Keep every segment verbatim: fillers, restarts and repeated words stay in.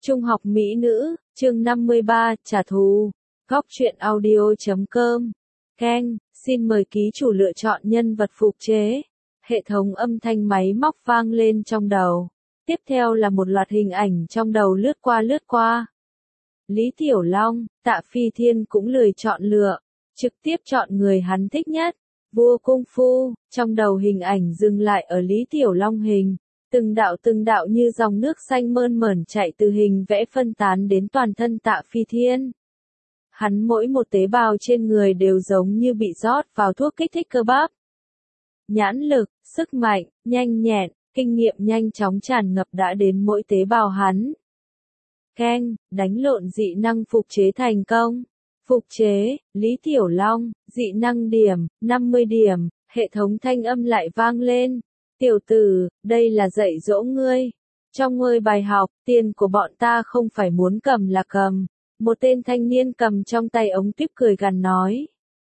Trung học mỹ nữ, chương năm mươi ba, trả thù. Góc truyện audio chấm com. Keng, xin mời ký chủ lựa chọn nhân vật phục chế. Hệ thống âm thanh máy móc vang lên trong đầu. Tiếp theo là một loạt hình ảnh trong đầu lướt qua lướt qua. Lý Tiểu Long, Tạ Phi Thiên cũng lười chọn lựa, trực tiếp chọn người hắn thích nhất. Vua Cung Phu, trong đầu hình ảnh dừng lại ở Lý Tiểu Long hình. Từng đạo từng đạo như dòng nước xanh mơn mởn chạy từ hình vẽ phân tán đến toàn thân Tạ Phi Thiên. Hắn mỗi một tế bào trên người đều giống như bị rót vào thuốc kích thích cơ bắp. Nhãn lực, sức mạnh, nhanh nhẹn, kinh nghiệm nhanh chóng tràn ngập đã đến mỗi tế bào hắn. Keng, đánh lộn dị năng phục chế thành công. Phục chế, Lý Tiểu Long, dị năng điểm, năm mươi điểm, hệ thống thanh âm lại vang lên. Tiểu tử, đây là dạy dỗ ngươi. Trong ngôi bài học, tiền của bọn ta không phải muốn cầm là cầm. Một tên thanh niên cầm trong tay ống tuyếp cười gằn nói.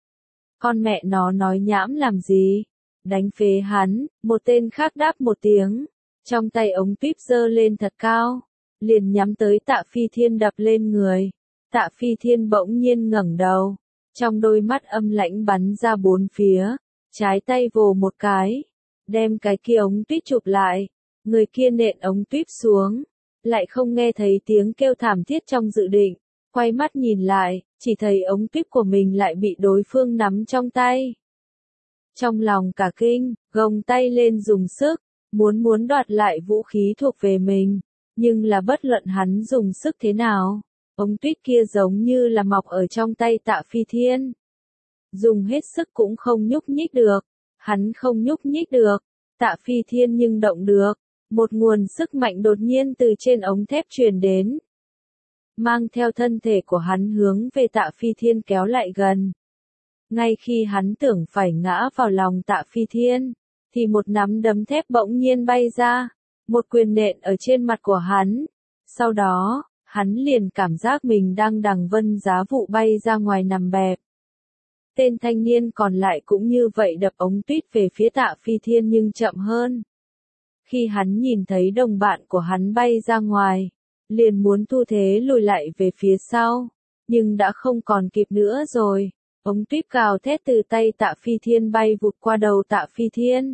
Con mẹ nó nói nhảm làm gì? Đánh phế hắn, một tên khác đáp một tiếng. Trong tay ống tuyếp giơ lên thật cao. Liền nhắm tới Tạ Phi Thiên đập lên người. Tạ Phi Thiên bỗng nhiên ngẩng đầu. Trong đôi mắt âm lãnh bắn ra bốn phía. Trái tay vồ một cái. Đem cái kia ống tuyếp chụp lại. Người kia nện ống tuyếp xuống. Lại không nghe thấy tiếng kêu thảm thiết trong dự định. Quay mắt nhìn lại, chỉ thấy ống tuyếp của mình lại bị đối phương nắm trong tay. Trong lòng cả kinh, gồng tay lên dùng sức. Muốn muốn đoạt lại vũ khí thuộc về mình. Nhưng là bất luận hắn dùng sức thế nào. Ống tuyếp kia giống như là mọc ở trong tay Tạ Phi Thiên. Dùng hết sức cũng không nhúc nhích được. Hắn không nhúc nhích được. Tạ Phi Thiên nhưng động được. Một nguồn sức mạnh đột nhiên từ trên ống thép truyền đến. Mang theo thân thể của hắn hướng về Tạ Phi Thiên kéo lại gần. Ngay khi hắn tưởng phải ngã vào lòng Tạ Phi Thiên, thì một nắm đấm thép bỗng nhiên bay ra. Một quyền nện ở trên mặt của hắn. Sau đó, hắn liền cảm giác mình đang đằng vân giá vụ bay ra ngoài nằm bẹp. Tên thanh niên còn lại cũng như vậy đập ống tuyết về phía Tạ Phi Thiên nhưng chậm hơn. Khi hắn nhìn thấy đồng bạn của hắn bay ra ngoài, liền muốn thu thế lùi lại về phía sau, nhưng đã không còn kịp nữa rồi. Ống tuyết cào thét từ tay Tạ Phi Thiên bay vụt qua đầu Tạ Phi Thiên.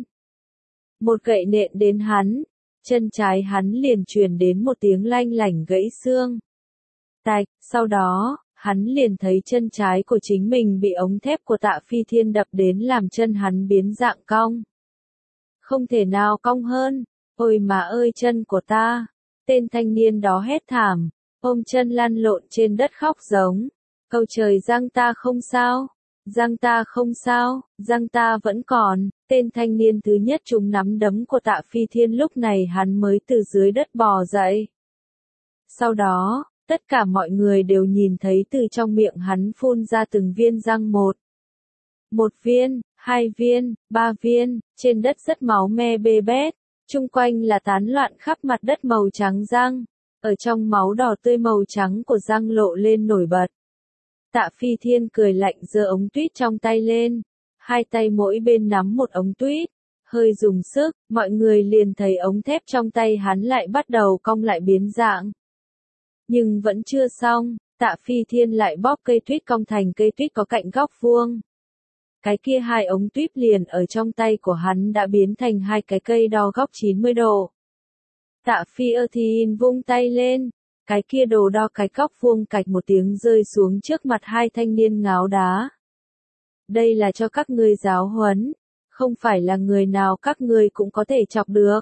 Một gậy nện đến hắn, chân trái hắn liền truyền đến một tiếng lanh lảnh gãy xương. Tạch, sau đó, hắn liền thấy chân trái của chính mình bị ống thép của Tạ Phi Thiên đập đến làm chân hắn biến dạng cong. Không thể nào cong hơn, ôi mà ơi chân của ta, tên thanh niên đó hét thảm, ôm chân lăn lộn trên đất khóc giống, cầu trời răng ta không sao, răng ta không sao, răng ta vẫn còn, tên thanh niên thứ nhất trúng nắm đấm của Tạ Phi Thiên lúc này hắn mới từ dưới đất bò dậy. Sau đó, tất cả mọi người đều nhìn thấy từ trong miệng hắn phun ra từng viên răng một. Một viên, hai viên, ba viên, trên đất rất máu me bê bết, chung quanh là tán loạn khắp mặt đất màu trắng răng, ở trong máu đỏ tươi màu trắng của răng lộ lên nổi bật. Tạ Phi Thiên cười lạnh giơ ống tuyết trong tay lên, hai tay mỗi bên nắm một ống tuyết, hơi dùng sức, mọi người liền thấy ống thép trong tay hắn lại bắt đầu cong lại biến dạng. Nhưng vẫn chưa xong, Tạ Phi Thiên lại bóp cây tuyết cong thành cây tuyết có cạnh góc vuông. Cái kia hai ống tuyết liền ở trong tay của hắn đã biến thành hai cái cây đo góc chín mươi độ. Tạ Phi Thiên vung tay lên, cái kia đồ đo cái góc vuông cạch một tiếng rơi xuống trước mặt hai thanh niên ngáo đá. Đây là cho các ngươi giáo huấn, không phải là người nào các ngươi cũng có thể chọc được.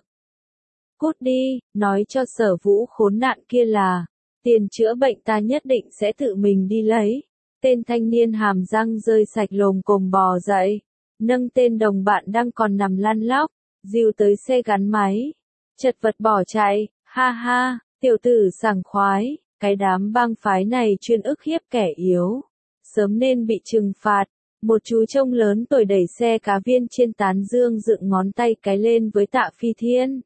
Cút đi, nói cho Sở Vũ khốn nạn kia là, tiền chữa bệnh ta nhất định sẽ tự mình đi lấy. Tên thanh niên hàm răng rơi sạch lồm cồm bò dậy, nâng tên đồng bạn đang còn nằm lăn lóc, dìu tới xe gắn máy, chật vật bỏ chạy, ha ha, tiểu tử sảng khoái, cái đám bang phái này chuyên ức hiếp kẻ yếu, sớm nên bị trừng phạt. Một chú trông lớn tuổi đẩy xe cá viên trên tán dương dựng ngón tay cái lên với Tạ Phi Thiên.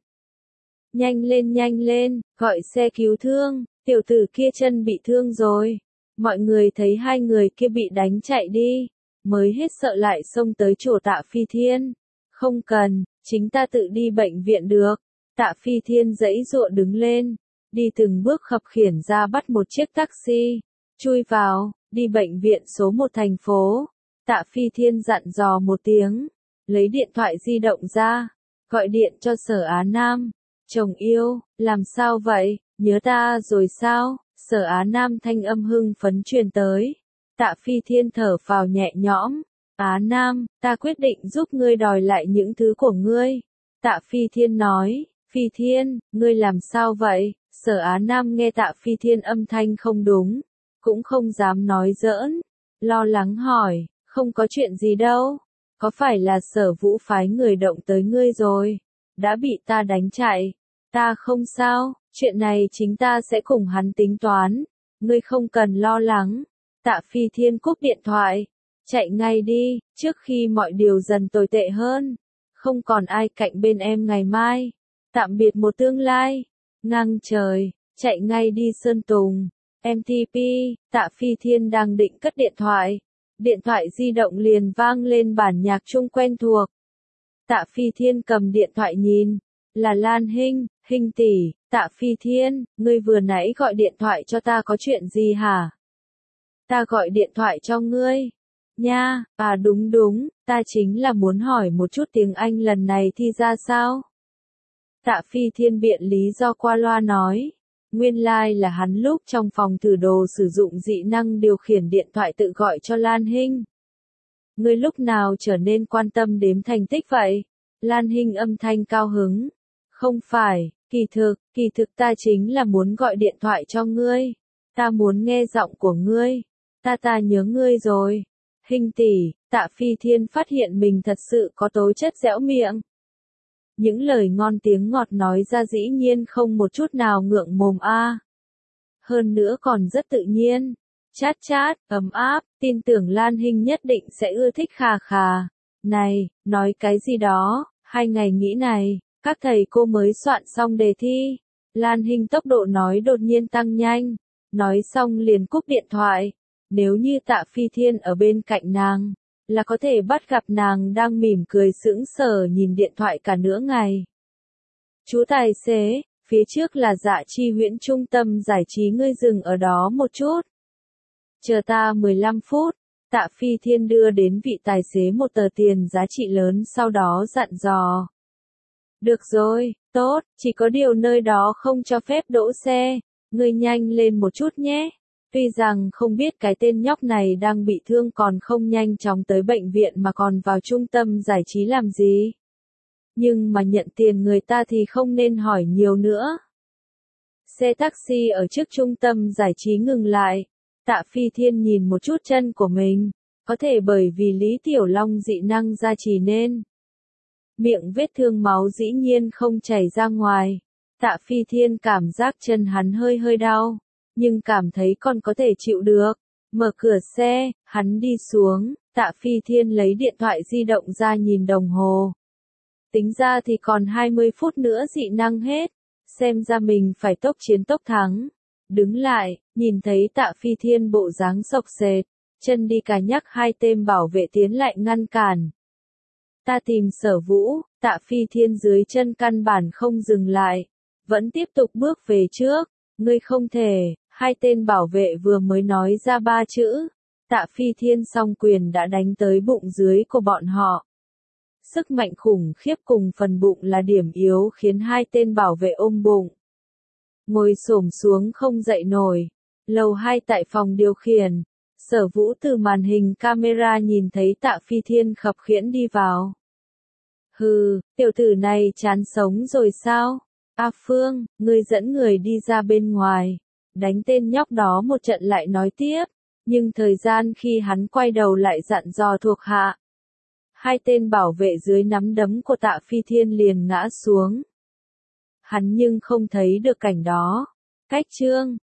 Nhanh lên nhanh lên, gọi xe cứu thương, tiểu tử kia chân bị thương rồi. Mọi người thấy hai người kia bị đánh chạy đi, mới hết sợ lại xông tới chỗ Tạ Phi Thiên. Không cần, chính ta tự đi bệnh viện được. Tạ Phi Thiên giãy giụa đứng lên, đi từng bước khập khiễng ra bắt một chiếc taxi, chui vào, đi bệnh viện số một thành phố. Tạ Phi Thiên dặn dò một tiếng, lấy điện thoại di động ra, gọi điện cho Sở Á Nam. Chồng yêu, làm sao vậy, nhớ ta rồi sao? Sở Á Nam thanh âm hưng phấn truyền tới. Tạ Phi Thiên thở phào nhẹ nhõm. Á Nam, ta quyết định giúp ngươi đòi lại những thứ của ngươi. Tạ Phi Thiên nói, Phi Thiên, ngươi làm sao vậy? Sở Á Nam nghe Tạ Phi Thiên âm thanh không đúng, cũng không dám nói giỡn, lo lắng hỏi, không có chuyện gì đâu, có phải là Sở Vũ phái người động tới ngươi rồi, đã bị ta đánh chạy, ta không sao, chuyện này chính ta sẽ cùng hắn tính toán, ngươi không cần lo lắng. Tạ Phi Thiên cúp điện thoại, chạy ngay đi, trước khi mọi điều dần tồi tệ hơn, không còn ai cạnh bên em ngày mai, tạm biệt một tương lai, ngang trời, chạy ngay đi Sơn Tùng. em tê pê, Tạ Phi Thiên đang định cất điện thoại, điện thoại di động liền vang lên bản nhạc trung quen thuộc. Tạ Phi Thiên cầm điện thoại nhìn, là Lan Hinh, Hinh tỷ. Tạ Phi Thiên, ngươi vừa nãy gọi điện thoại cho ta có chuyện gì hả? Ta gọi điện thoại cho ngươi. Nha, à đúng đúng, ta chính là muốn hỏi một chút tiếng Anh lần này thi ra sao? Tạ Phi Thiên biện lý do qua loa nói. Nguyên lai like là hắn lúc trong phòng thử đồ sử dụng dị năng điều khiển điện thoại tự gọi cho Lan Hinh. Ngươi lúc nào trở nên quan tâm đến thành tích vậy? Lan Hinh âm thanh cao hứng. Không phải, kỳ thực, kỳ thực ta chính là muốn gọi điện thoại cho ngươi. Ta muốn nghe giọng của ngươi. Ta ta nhớ ngươi rồi. Hinh tỷ, Tạ Phi Thiên phát hiện mình thật sự có tố chất dẻo miệng. Những lời ngon tiếng ngọt nói ra dĩ nhiên không một chút nào ngượng mồm a. Hơn nữa còn rất tự nhiên. Chát chát, ấm áp, tin tưởng Lan Hinh nhất định sẽ ưa thích khà khà. Này, nói cái gì đó, hai ngày nghĩ này, các thầy cô mới soạn xong đề thi. Lan Hinh tốc độ nói đột nhiên tăng nhanh. Nói xong liền cúp điện thoại. Nếu như Tạ Phi Thiên ở bên cạnh nàng, là có thể bắt gặp nàng đang mỉm cười sững sờ nhìn điện thoại cả nửa ngày. Chú tài xế, phía trước là Dạ Chi Huyễn trung tâm giải trí, ngươi dừng ở đó một chút. Chờ ta mười lăm phút, Tạ Phi Thiên đưa đến vị tài xế một tờ tiền giá trị lớn, sau đó dặn dò. Được rồi, tốt, chỉ có điều nơi đó không cho phép đỗ xe, ngươi nhanh lên một chút nhé. Tuy rằng không biết cái tên nhóc này đang bị thương còn không nhanh chóng tới bệnh viện mà còn vào trung tâm giải trí làm gì. Nhưng mà nhận tiền người ta thì không nên hỏi nhiều nữa. Xe taxi ở trước trung tâm giải trí ngừng lại. Tạ Phi Thiên nhìn một chút chân của mình. Có thể bởi vì Lý Tiểu Long dị năng gia trì nên miệng vết thương máu dĩ nhiên không chảy ra ngoài. Tạ Phi Thiên cảm giác chân hắn hơi hơi đau, nhưng cảm thấy còn có thể chịu được. Mở cửa xe, hắn đi xuống, Tạ Phi Thiên lấy điện thoại di động ra nhìn đồng hồ. Tính ra thì còn hai mươi phút nữa dị năng hết, xem ra mình phải tốc chiến tốc thắng. Đứng lại, nhìn thấy Tạ Phi Thiên bộ dáng xộc xệch, chân đi cà nhắc, hai tên bảo vệ tiến lại ngăn cản. Ta tìm Sở Vũ. Tạ Phi Thiên dưới chân căn bản không dừng lại, vẫn tiếp tục bước về trước. Ngươi không thể. Hai tên bảo vệ vừa mới nói ra ba chữ, Tạ Phi Thiên song quyền đã đánh tới bụng dưới của bọn họ. Sức mạnh khủng khiếp cùng phần bụng là điểm yếu khiến hai tên bảo vệ ôm bụng, ngồi xổm xuống không dậy nổi. Lầu hai tại phòng điều khiển, Sở Vũ từ màn hình camera nhìn thấy Tạ Phi Thiên khập khiễng đi vào. Hừ, tiểu tử này chán sống rồi sao? A Phương, ngươi dẫn người đi ra bên ngoài, đánh tên nhóc đó một trận lại nói tiếp, nhưng thời gian khi hắn quay đầu lại dặn dò thuộc hạ. Hai tên bảo vệ dưới nắm đấm của Tạ Phi Thiên liền ngã xuống. Hắn nhưng không thấy được cảnh đó. Cách chương